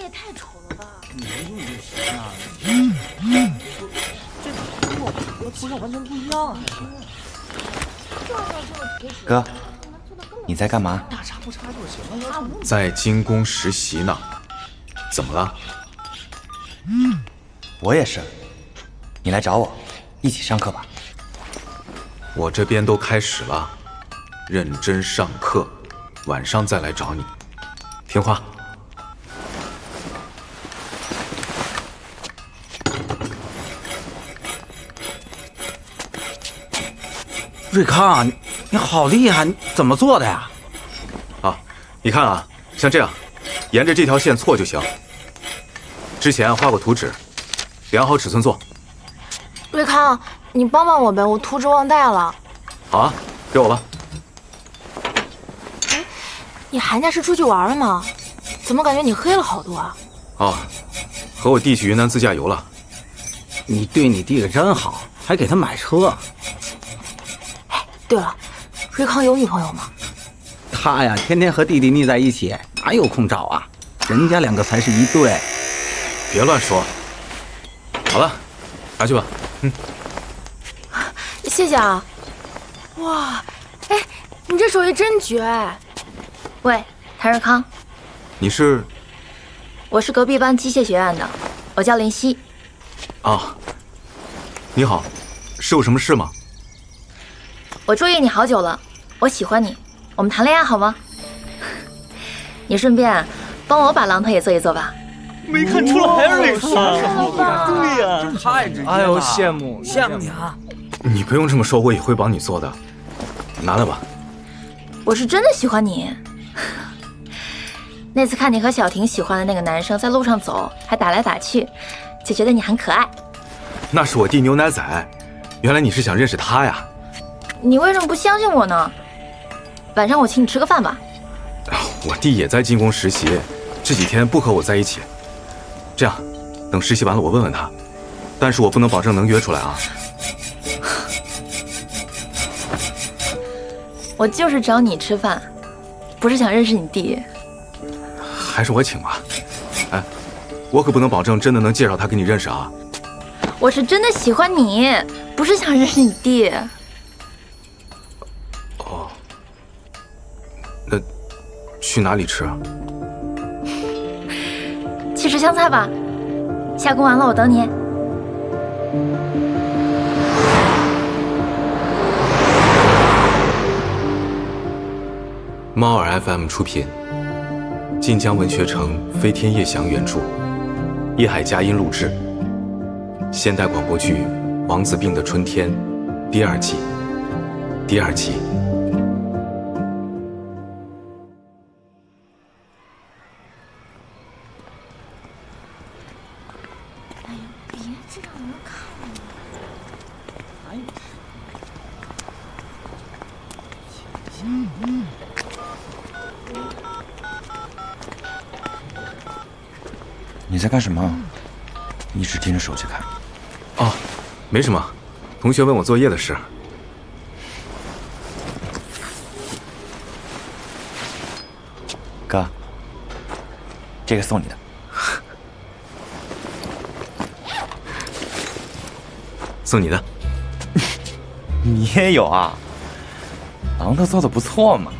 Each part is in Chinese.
也太丑了吧！ 没用就行啊。这和图上完全不一样啊！ 哥，你在干嘛？ 大差不差就行了。 在精工实习呢。怎么了？ 我也是。你来找我，一起上课吧。 我这边都开始了，认真上课，晚上再来找你。听话。 瑞康，你好厉害，你怎么做的呀？ 啊，你看啊，像这样，沿着这条线错就行。之前画过图纸，量好尺寸做。 瑞康，你帮帮我呗，我图纸忘带了。 好啊，给我吧。 哎，你寒假是出去玩了吗？怎么感觉你黑了好多啊？ 哦，和我弟去云南自驾游了。 你对你弟可真好，还给他买车。 对了，瑞康有女朋友吗？ 他呀，天天和弟弟腻在一起，哪有空找啊？人家两个才是一对。 别乱说。好了，拿去吧。 谢谢啊。哇，哎，你这手艺真绝哎！ 喂，谭瑞康， 你是？ 我是隔壁班机械学院的，我叫林夕。 啊，你好，是有什么事吗？ 我注意你好久了，我喜欢你，我们谈恋爱好吗？你顺便帮我把狼腿也做一做吧。 没看出来啊，瑞康，对呀， 太直接了。 哎呦，羡慕你啊！ 你不用这么说，我也会帮你做的。拿来吧。 我是真的喜欢你。那次看你和小婷喜欢的那个男生在路上走，还打来打去，就觉得你很可爱。 那是我弟牛奶仔，原来你是想认识他呀？ 你为什么不相信我呢？晚上我请你吃个饭吧。 我弟也在精工实习，这几天不和我在一起。这样，等实习完了我问问他，但是我不能保证能约出来啊。 我就是找你吃饭，不是想认识你弟。 还是我请吧。哎，我可不能保证真的能介绍他给你认识啊。 我是真的喜欢你，不是想认识你弟。 哦，那去哪里吃啊？ 去吃香菜吧，下工完了我等你。 猫耳 FM 出品，晋江文学城飞天夜翔原著，叶海佳音录制，现代广播剧《王子病的春天》第2季，第2集。 哎呀，别这样，人看了。 你在干什么？一直盯着手机看。 哦，没什么，同学问我作业的事。 哥，这个送你的。 送你的。 你也有啊？榔头做的不错嘛。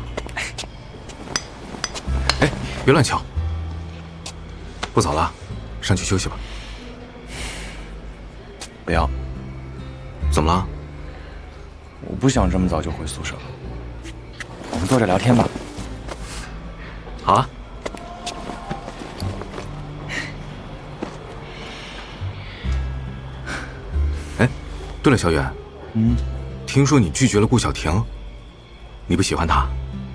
哎，别乱敲。不早了，上去休息吧。 不要。 怎么了？ 我不想这么早就回宿舍了。我们坐着聊天吧。 好啊。哎，对了，小远，听说你拒绝了顾小婷，你不喜欢她？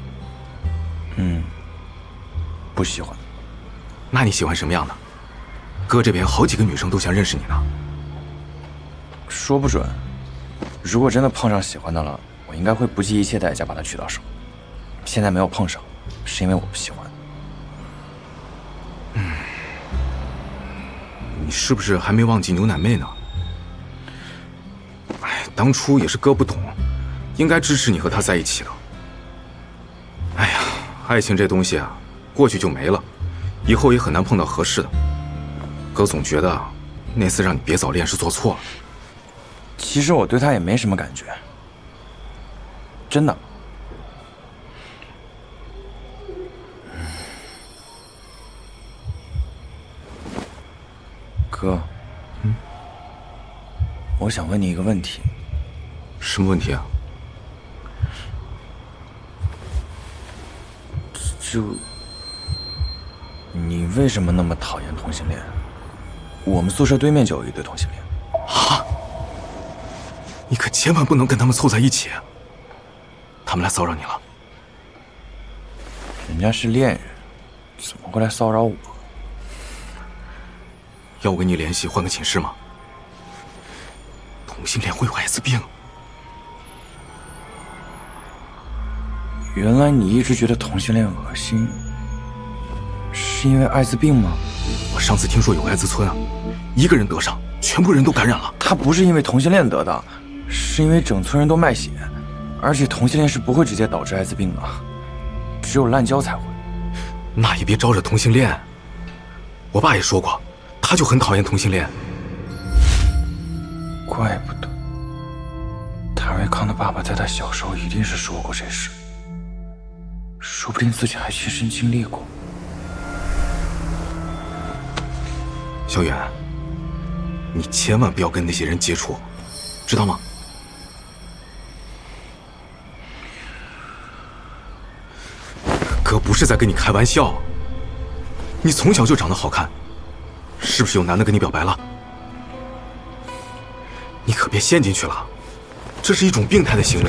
不喜欢。 那你喜欢什么样的？哥这边好几个女生都想认识你呢。 说不准，如果真的碰上喜欢的了，我应该会不计一切代价把她娶到手。现在没有碰上，是因为我不喜欢。 你是不是还没忘记牛奶妹呢？哎，当初也是哥不懂，应该支持你和她在一起的。哎呀，爱情这东西啊，过去就没了， 以后也很难碰到合适的。哥总觉得那次让你别早恋是做错了。 其实我对他也没什么感觉，真的。哥，我想问你一个问题。 什么问题啊？ 就你为什么那么讨厌同性恋？我们宿舍对面就有一对同性恋。 啊！你可千万不能跟他们凑在一起。他们来骚扰你了？ 人家是恋人，怎么会来骚扰我？ 要我跟你联系换个寝室吗？同性恋会有艾滋病。 原来你一直觉得同性恋恶心，是因为艾滋病吗？ 我上次听说有艾滋村啊，一个人得上，全部人都感染了。 他不是因为同性恋得的，是因为整村人都卖血，而且同性恋是不会直接导致艾滋病的，只有滥交才会。 那也别招惹同性恋。我爸也说过，他就很讨厌同性恋。 怪不得，谭瑞康的爸爸在他小时候一定是说过这事，说不定自己还亲身经历过。 小远，你千万不要跟那些人接触，知道吗？哥不是在跟你开玩笑。你从小就长得好看，是不是有男的跟你表白了？你可别陷进去了，这是一种病态的行为。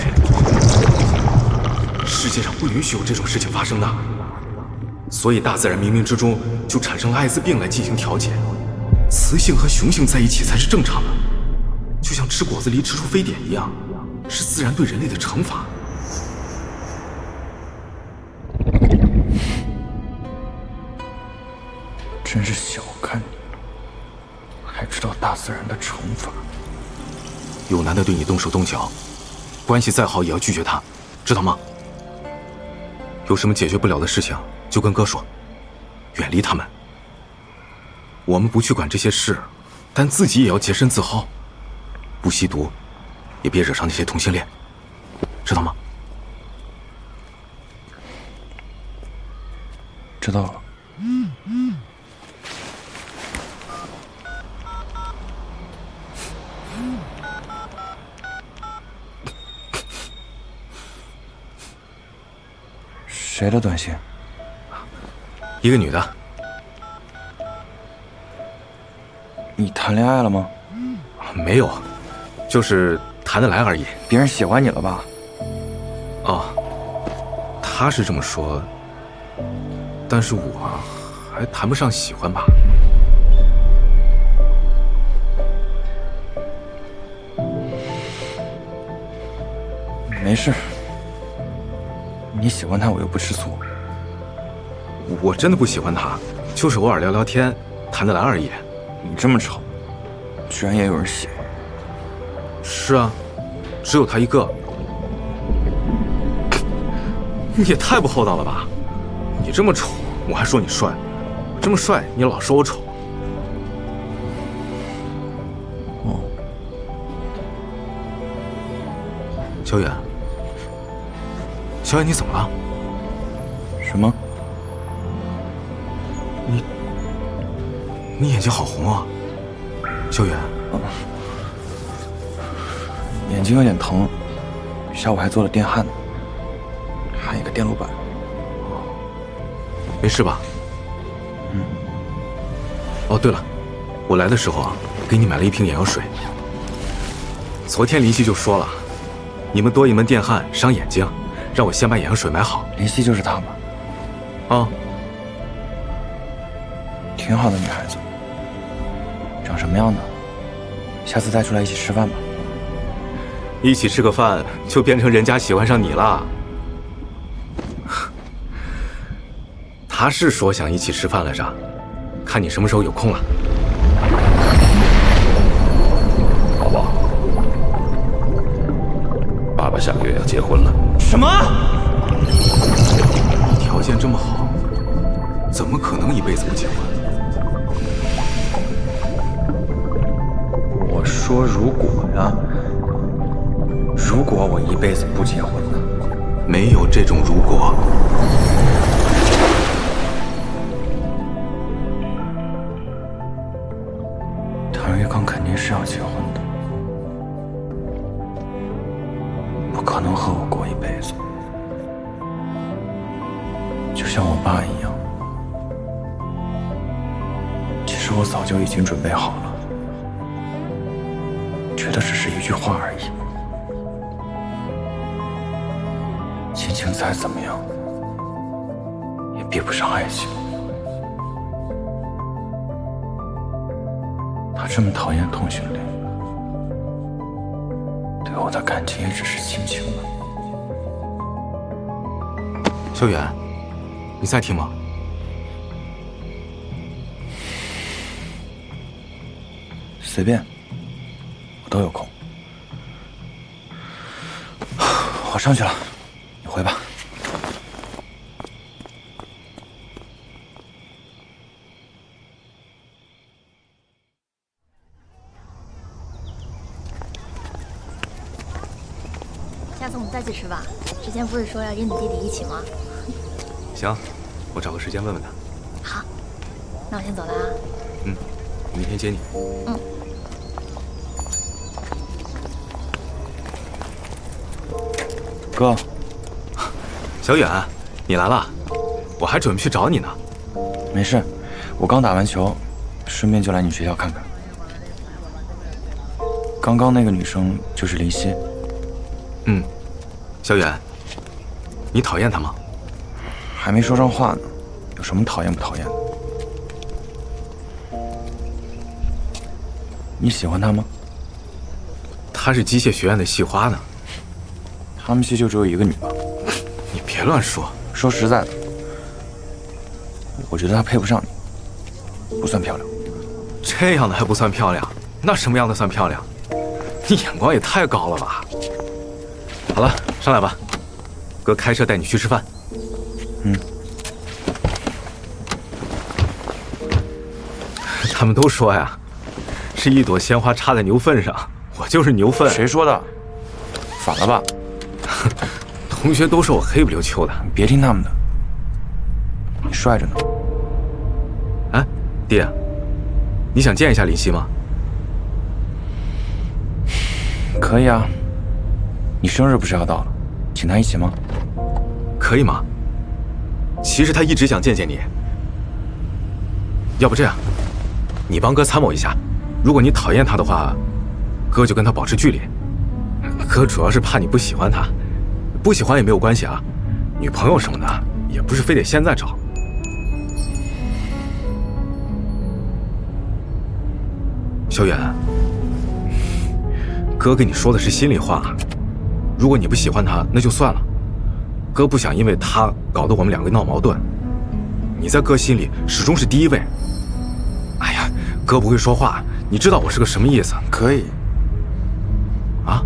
世界上不允许有这种事情发生的，所以大自然冥冥之中就产生了艾滋病来进行调节。雌性和雄性在一起才是正常的，就像吃果子狸吃出非典一样，是自然对人类的惩罚。 真是小看你，还知道大自然的惩罚。 有男的对你动手动脚，关系再好也要拒绝他，知道吗？有什么解决不了的事情就跟哥说，远离他们。我们不去管这些事，但自己也要洁身自好，不吸毒，也别惹上那些同性恋，知道吗？ 知道了。谁的短信？ 一个女的。 你谈恋爱了吗？ 没有，就是谈得来而已。 别人喜欢你了吧？ 哦，他是这么说，但是我还谈不上喜欢吧。 没事，你喜欢他我又不吃醋。 我真的不喜欢他，就是偶尔聊聊天，谈得来而已。 你这么丑，居然也有人喜欢？ 是啊，只有他一个。你也太不厚道了吧！你这么丑，我还说你帅；我这么帅，你老说我丑。 哦， 小远，小远，你怎么了？ 什么？ 你眼睛好红啊，小远。 眼睛有点疼，下午还做了电焊呢，焊一个电路板。 没事吧？ 嗯。 哦，对了，我来的时候啊，给你买了一瓶眼药水。昨天林夕就说了，你们多一门电焊伤眼睛，让我先把眼药水买好。 林夕就是她吧？ 啊， 挺好的女孩子。长什么样的？下次带出来一起吃饭吧。 一起吃个饭就变成人家喜欢上你了。他是说想一起吃饭来着，看你什么时候有空了。 宝宝，爸爸下个月要结婚了。 什么？ 条件这么好， 怎么可能一辈子不结婚？ 我说如果呀，如果我一辈子不结婚呢？ 没有这种如果。 谭维康肯定是要结婚的，不可能和我过一辈子，就像我爸一样。其实我早就已经准备好了，觉得只是一句话而已。亲情再怎么样，也比不上爱情。他这么讨厌同性恋，对我的感情也只是亲情了。 小远，你在听吗？ 随便，我都有空。我上去了，你回吧。 下次我们再去吃吧。之前不是说要约你弟弟一起吗？ 行，我找个时间问问他。 好，那我先走了啊。 我明天接你。 哥， 小远，你来了，我还准备去找你呢。 没事，我刚打完球，顺便就来你学校看看。刚刚那个女生就是林夕。 小远，你讨厌她吗？ 还没说上话呢，有什么讨厌不讨厌的？你喜欢她吗？ 她是机械学院的系花呢。 他们系就只有一个女的。 你别乱说。 说实在的，我觉得她配不上你，不算漂亮。 这样的还不算漂亮，那什么样的算漂亮？你眼光也太高了吧！好了，上来吧，哥开车带你去吃饭。他们都说呀，是一朵鲜花插在牛粪上，我就是牛粪。 谁说的？反了吧？ 同学都说我黑不溜秋的。 你别听他们的，你帅着呢。 哎，爹，你想见一下林夕吗？ 可以啊，你生日不是要到了，请他一起吗？ 可以吗？其实他一直想见见你。要不这样，你帮哥参谋一下，如果你讨厌他的话，哥就跟他保持距离。哥主要是怕你不喜欢他，不喜欢也没有关系啊，女朋友什么的也不是非得现在找。小远，哥跟你说的是心里话，如果你不喜欢他，那就算了。哥不想因为他搞得我们两个闹矛盾。你在哥心里始终是第一位。哎呀，哥不会说话，你知道我是个什么意思？ 可以。 啊？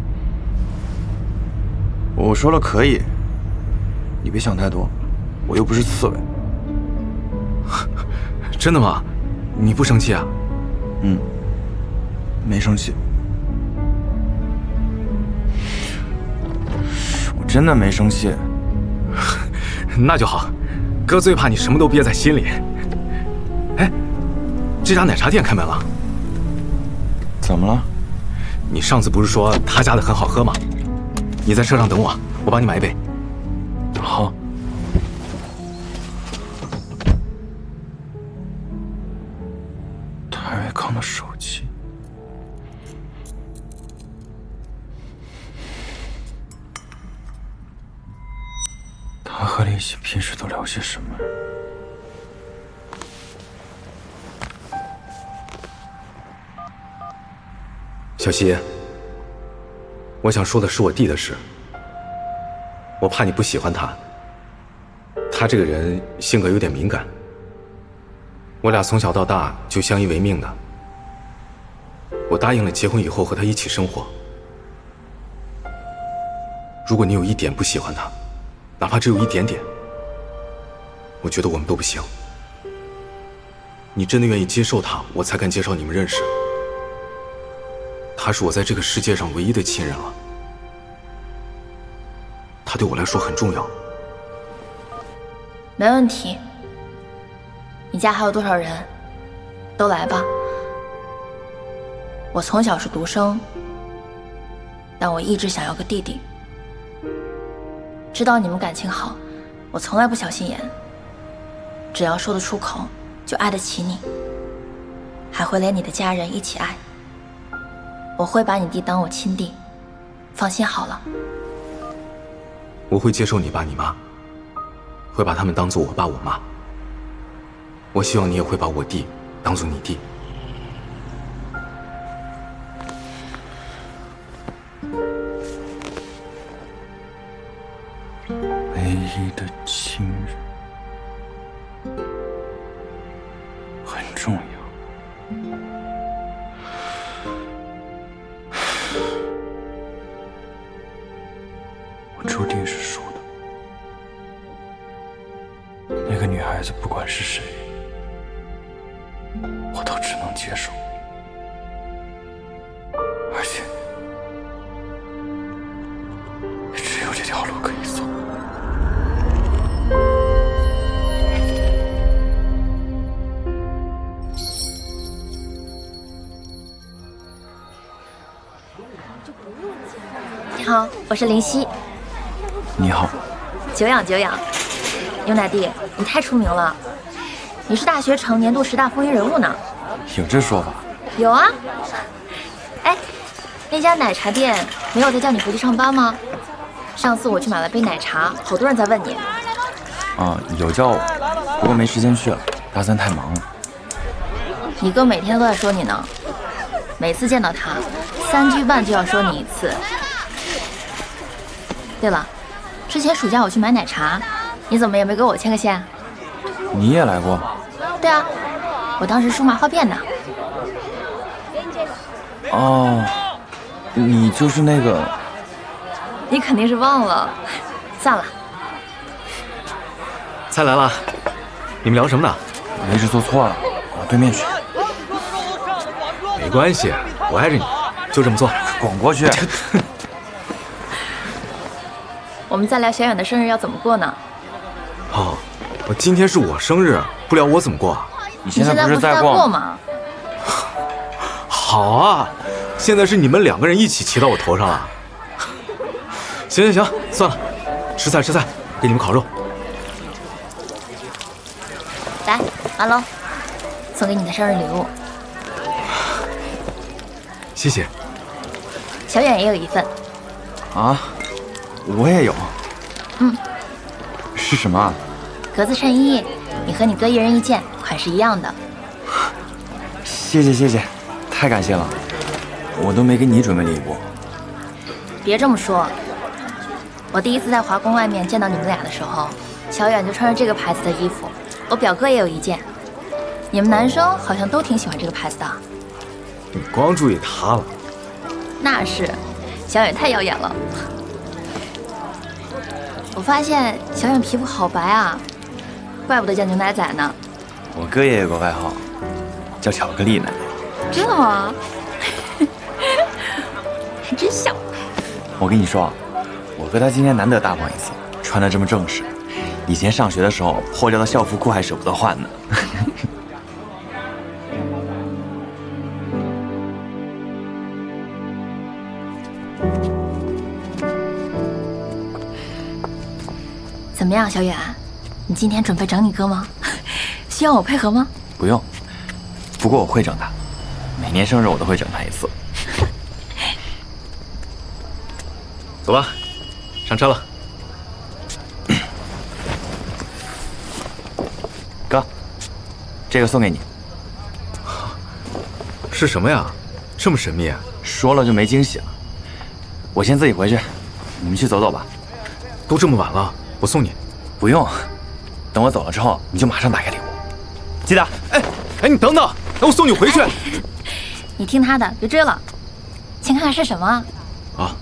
我说了可以，你别想太多，我又不是刺猬。 真的吗？你不生气啊？ 没生气。我真的没生气。 那就好，哥最怕你什么都憋在心里。哎，这家奶茶店开门了。 怎么了？ 你上次不是说他家的很好喝吗？你在车上等我，我帮你买一杯。 好。谭瑞康的手机。他和林夕平时都聊些什么？ 小希，我想说的是我弟的事。我怕你不喜欢他，他这个人性格有点敏感。我俩从小到大就相依为命的，我答应了结婚以后和他一起生活。如果你有一点不喜欢他，哪怕只有一点点，我觉得我们都不行。 你真的愿意接受他，我才敢介绍你们认识。他是我在这个世界上唯一的亲人了，他对我来说很重要。 没问题。你家还有多少人？都来吧。我从小是独生，但我一直想要个弟弟。知道你们感情好，我从来不小心眼。只要说得出口，就爱得起你，还会连你的家人一起爱。我会把你弟当我亲弟，放心好了。 我会接受你爸你妈，会把他们当做我爸我妈。我希望你也会把我弟当做你弟。 唯一的亲人很重要。我注定是输的。那个女孩子不管是谁，我都只能接受，而且也只有这条路可以走。 你好，我是林夕。 你好。 久仰久仰。牛奶弟，你太出名了，你是大学城年度10大风云人物呢。 有这说法？ 有啊。哎，那家奶茶店没有再叫你回去上班吗？上次我去买了杯奶茶，好多人在问你。 啊，有叫我，不过没时间去了，大三太忙了。 你哥每天都在说你呢，每次见到他3句半就要说你一次。对了，之前暑假我去买奶茶，你怎么也没给我牵个线？ 你也来过吗？ 对啊，我当时数码化变的。 哦，你就是那个…… 你肯定是忘了，算了。 菜来了，你们聊什么呢？ 位置坐错了，往对面去。 没关系，我挨着你，就这么做。 滚过去！ 我们再聊小远的生日要怎么过呢？ 哦，今天是我生日，不聊我怎么过？ 你现在不是在过吗？ 好啊，现在是你们2个人一起骑到我头上了。行，算了，吃菜，给你们烤肉。 来，阿龙，送给你的生日礼物。 谢谢。 小远也有一份。 啊，我也有。是什么啊？ 格子衬衣，你和你哥1人1件，款式一样的。 谢谢，太感谢了，我都没给你准备礼物。 别这么说，我第一次在华工外面见到你们俩的时候，小远就穿着这个牌子的衣服，我表哥也有1件。你们男生好像都挺喜欢这个牌子的。 你光注意他了。 那是，小远太耀眼了。我发现小远皮肤好白啊，怪不得叫牛奶仔呢。 我哥也有个外号，叫巧克力奶。 真的吗？真像。 我跟你说，我哥他今天难得大方一次，穿得这么正式。以前上学的时候，破掉的校服裤还舍不得换呢。 怎么样，小远？你今天准备整你哥吗？需要我配合吗？ 不用，不过我会整他，每年生日我都会整他一次。 走吧，上车了。 哥，这个送给你。 是什么呀？这么神秘啊？ 说了就没惊喜了。我先自己回去，你们去走走吧。 都这么晚了，我送你。 不用，等我走了之后，你就马上打开礼物。记得。 哎，你等等，等我送你回去。 你听他的，别追了。先看看是什么啊？ 啊，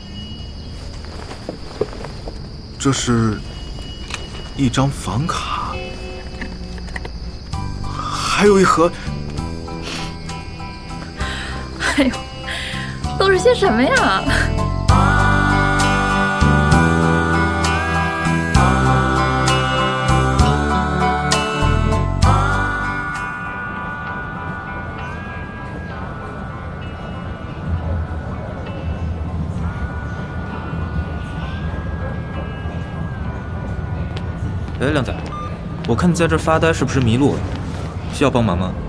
这是一张房卡， 还有一盒。 哎呦，都是些什么呀？ 哎，靓仔，我看你在这发呆，是不是迷路了？需要帮忙吗？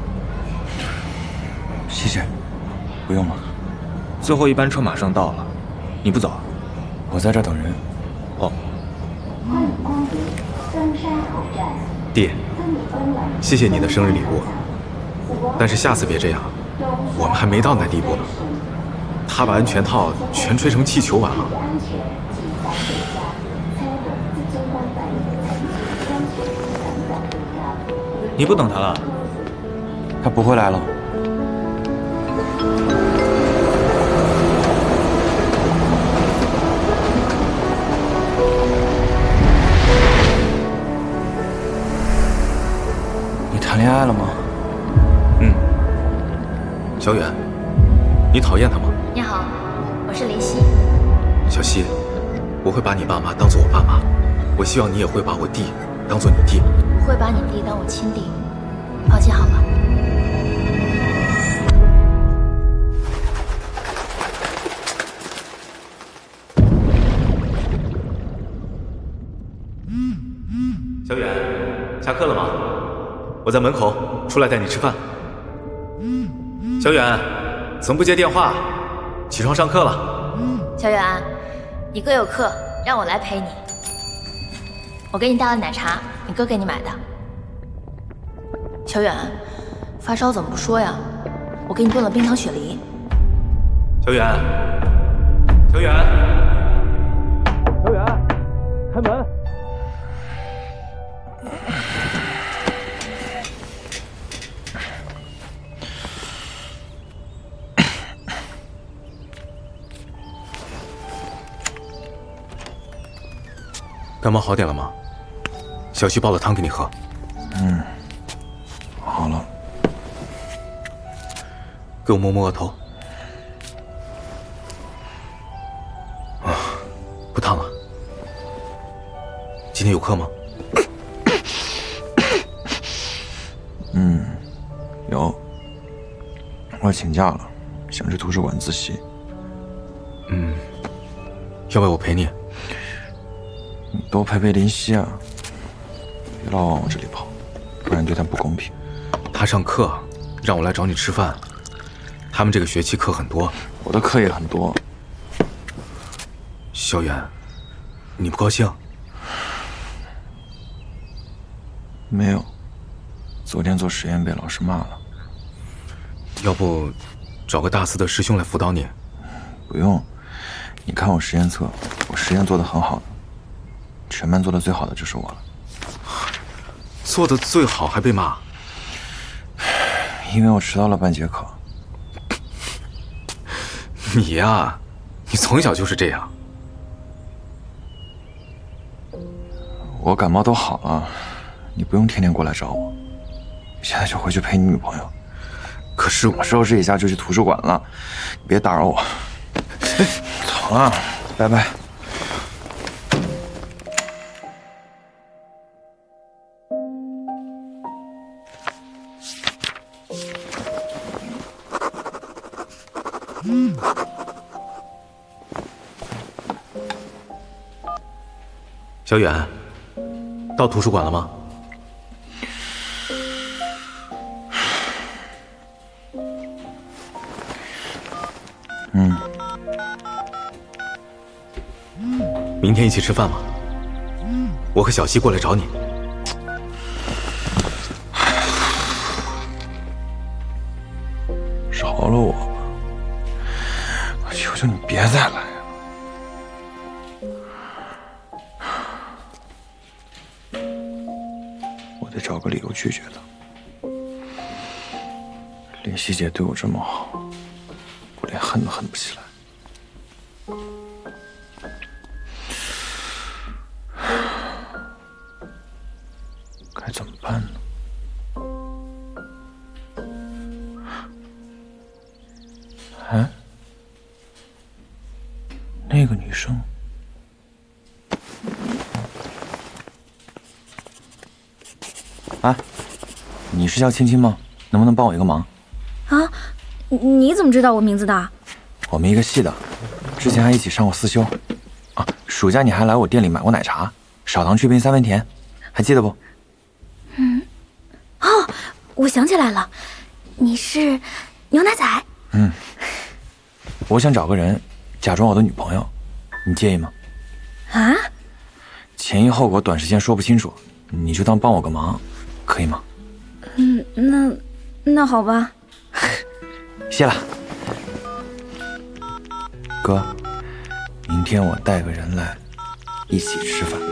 谢谢，不用了。 最后一班车马上到了，你不走？ 我在这等人。 哦。 弟，谢谢你的生日礼物，但是下次别这样，我们还没到那地步呢。他把安全套全吹成气球玩了。 你不等他了？ 他不会来了。你谈恋爱了吗？ 嗯。小远，你讨厌他吗？ 你好，我是林夕。 小希，我会把你爸妈当做我爸妈，我希望你也会把我弟当做你弟。 我会把你弟当我亲弟，放心好了。 小远，下课了吗？我在门口，出来带你吃饭。小远，怎么不接电话？起床上课了。 小远，你哥有课，让我来陪你。我给你带了奶茶，你哥给你买的。小远，发烧怎么不说呀？我给你炖了冰糖雪梨。 小远，小远，小远，开门！感冒好点了吗？小希煲了汤给你喝。 嗯，好了。 给我摸摸额头。啊，不烫了。今天有课吗？ 有。我请假了，想去图书馆自习。 要不要我陪你？ 你多陪陪林夕啊，别老往我这里跑，不然对他不公平。 他上课，让我来找你吃饭。他们这个学期课很多， 我的课也很多。 小远，你不高兴？ 没有，昨天做实验被老师骂了。 要不找个大四的师兄来辅导你？ 不用，你看我实验册，我实验做得很好的，全班做得最好的就是我了。 做得最好还被骂？ 因为我迟到了半节课。 你呀，你从小就是这样。 我感冒都好了，你不用天天过来找我，现在就回去陪你女朋友。 可是我收拾一下就去图书馆了，你别打扰我。走了，拜拜。 小远，到图书馆了吗？明天一起吃饭吗？我和小希过来找你。 饶了我吧，我求求你别再来了。我得找个理由拒绝他。林夕姐对我这么好，我连恨都恨不起来。该怎么办呢？ 哎，你是叫青青吗？能不能帮我一个忙？ 啊，你怎么知道我名字的？ 我们一个系的，之前还一起上过思修。啊，暑假你还来我店里买过奶茶，少糖去冰3分甜，还记得不？ 哦，我想起来了，你是牛奶仔。 我想找个人假装我的女朋友，你介意吗？ 啊？ 前因后果短时间说不清楚，你就当帮我个忙，可以吗？ 那好吧。 谢了。哥，明天我带个人来，一起吃饭。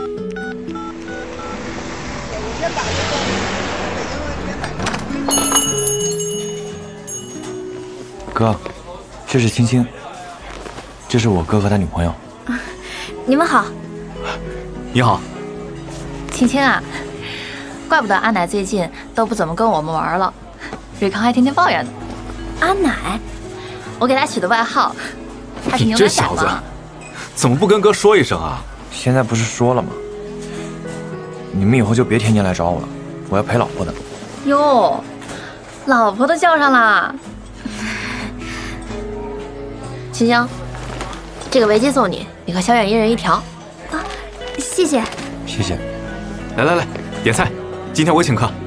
哥，这是青青，这是我哥和他女朋友。 你们好。 你好， 青青啊，怪不得阿奶最近都不怎么跟我们玩了，瑞康还天天抱怨呢。 阿奶， 我给他取的外号，他是你牛奶仔这小子嘛。 怎么不跟哥说一声啊？ 现在不是说了吗？你们以后就别天天来找我了，我要陪老婆的。 哟，老婆都叫上了。青青，这个围巾送你，你和小远一人一条。 谢谢。 谢谢。 来，点菜，今天我请客。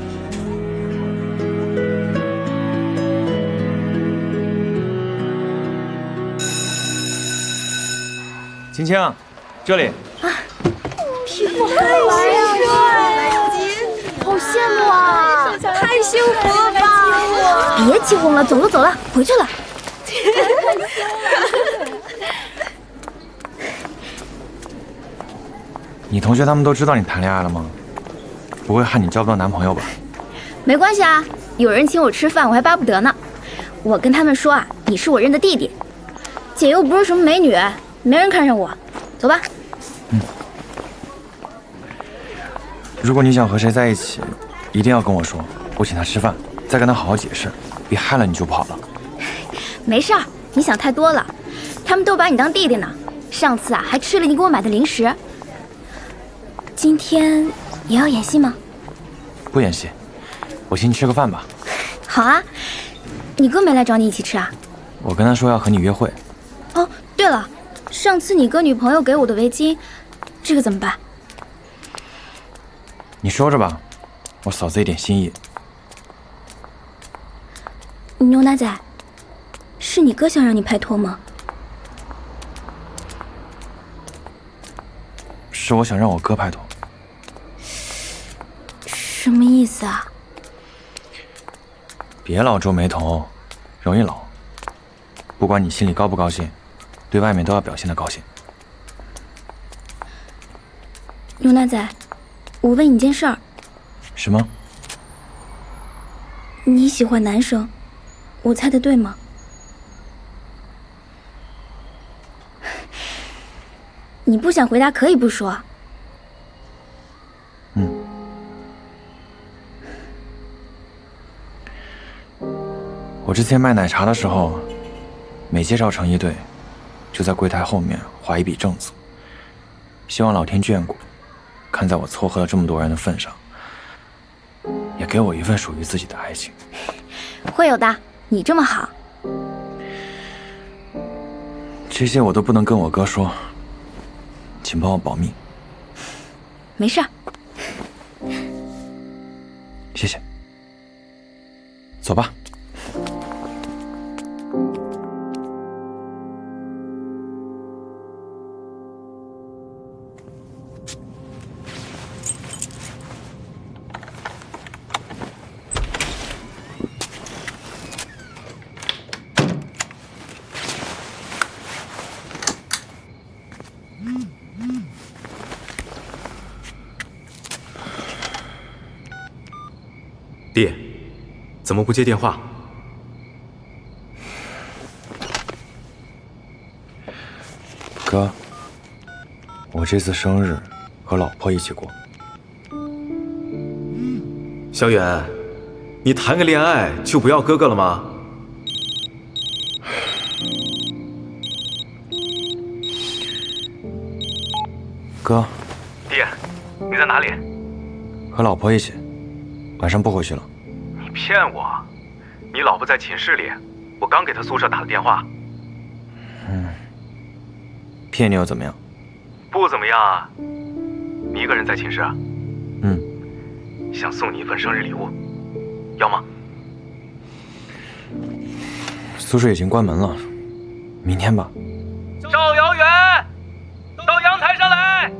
青青，这里。 皮肤好白呀，好羡慕啊！太幸福了吧！别起哄了，走了，回去了。 你同学他们都知道你谈恋爱了吗？不会害你交不到男朋友吧？ 没关系啊，有人请我吃饭，我还巴不得呢。我跟他们说啊，你是我认的弟弟，姐又不是什么美女，没人看上我。走吧。 如果你想和谁在一起，一定要跟我说，我请他吃饭，再跟他好好解释，别害了你就不好了。 没事儿，你想太多了。他们都把你当弟弟呢。上次啊，还吃了你给我买的零食。今天也要演戏吗？ 不演戏，我请你吃个饭吧。 好啊，你哥没来找你一起吃啊？ 我跟他说要和你约会。 哦，对了，上次你哥女朋友给我的围巾，这个怎么办？ 你收着吧，我嫂子一点心意。 牛奶仔，是你哥想让你拍拖吗？ 是我想让我哥拍拖。 什么意思啊？ 别老皱眉头，容易老。不管你心里高不高兴，对外面都要表现得高兴。 牛奶仔，我问你件事儿。 什么？ 你喜欢男生，我猜的对吗？你不想回答可以不说。 我之前卖奶茶的时候，每介绍成一对，就在柜台后面画一笔正字，希望老天眷顾，看在我撮合了这么多人的份上，也给我一份属于自己的爱情。 会有的，你这么好。 这些我都不能跟我哥说，请帮我保密。 没事儿。 谢谢。走吧。 弟，怎么不接电话？ 哥，我这次生日和老婆一起过。 小远，你谈个恋爱就不要哥哥了吗？ 哥， 弟，你在哪里？ 和老婆一起， 晚上不回去了。 你骗我！你老婆在寝室里，我刚给她宿舍打了电话。 骗你又怎么样？ 不怎么样啊。你一个人在寝室啊？想送你一份生日礼物，要吗？ 宿舍已经关门了，明天吧。 赵遥远，到阳台上来。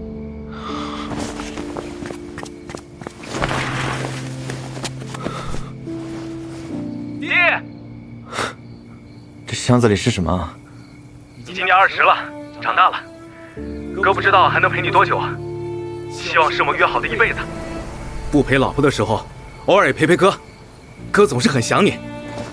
爹， 这箱子里是什么啊？ 你今年20了，长大了，哥不知道还能陪你多久啊。希望是我们约好的一辈子。不陪老婆的时候，偶尔也陪陪哥，哥总是很想你。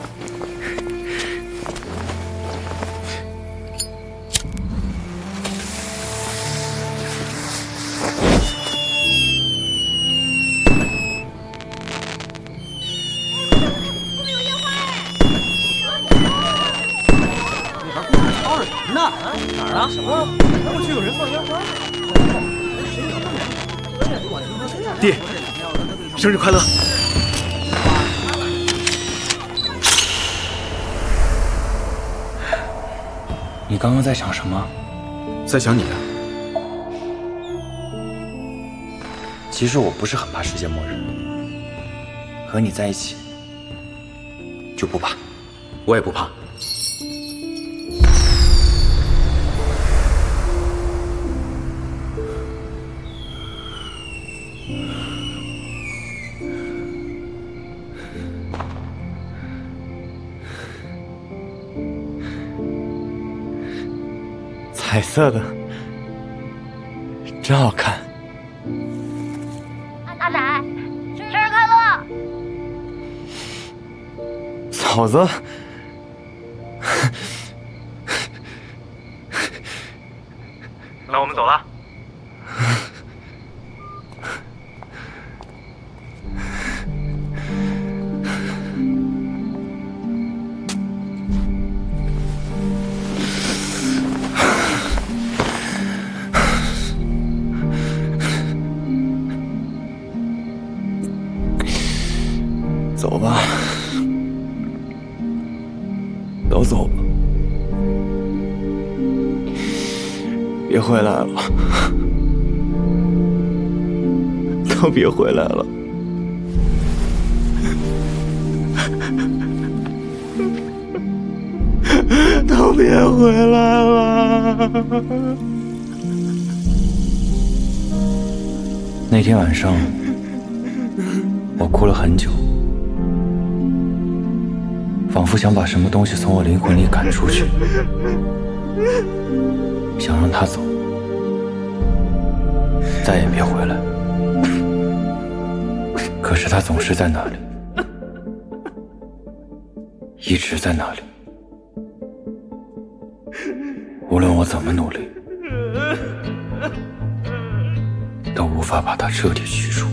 爹，生日快乐！ 你刚刚在想什么？ 在想你啊。 其实我不是很怕世界末日，和你在一起就不怕。 我也不怕。 彩色的，真好看。 阿奶，生日快乐！ 嫂子， 那我们走了。 走吧，都走吧，别回来了，都别回来了。都别回来了。那天晚上，我哭了很久。仿佛想把什么东西从我灵魂里赶出去，想让他走，再也别回来。可是他总是在那里，一直在那里，无论我怎么努力，都无法把它彻底驱除。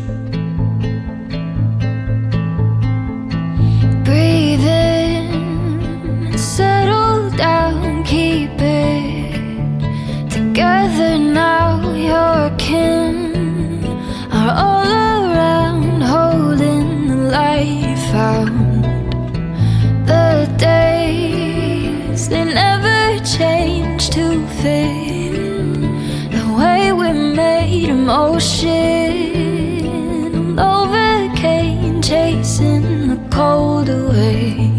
Settle down, keep it together now. Your kin are all around, holding the light found. The days, they never change to fit the way we made them. Ocean, Novocaine, chasing the cold away.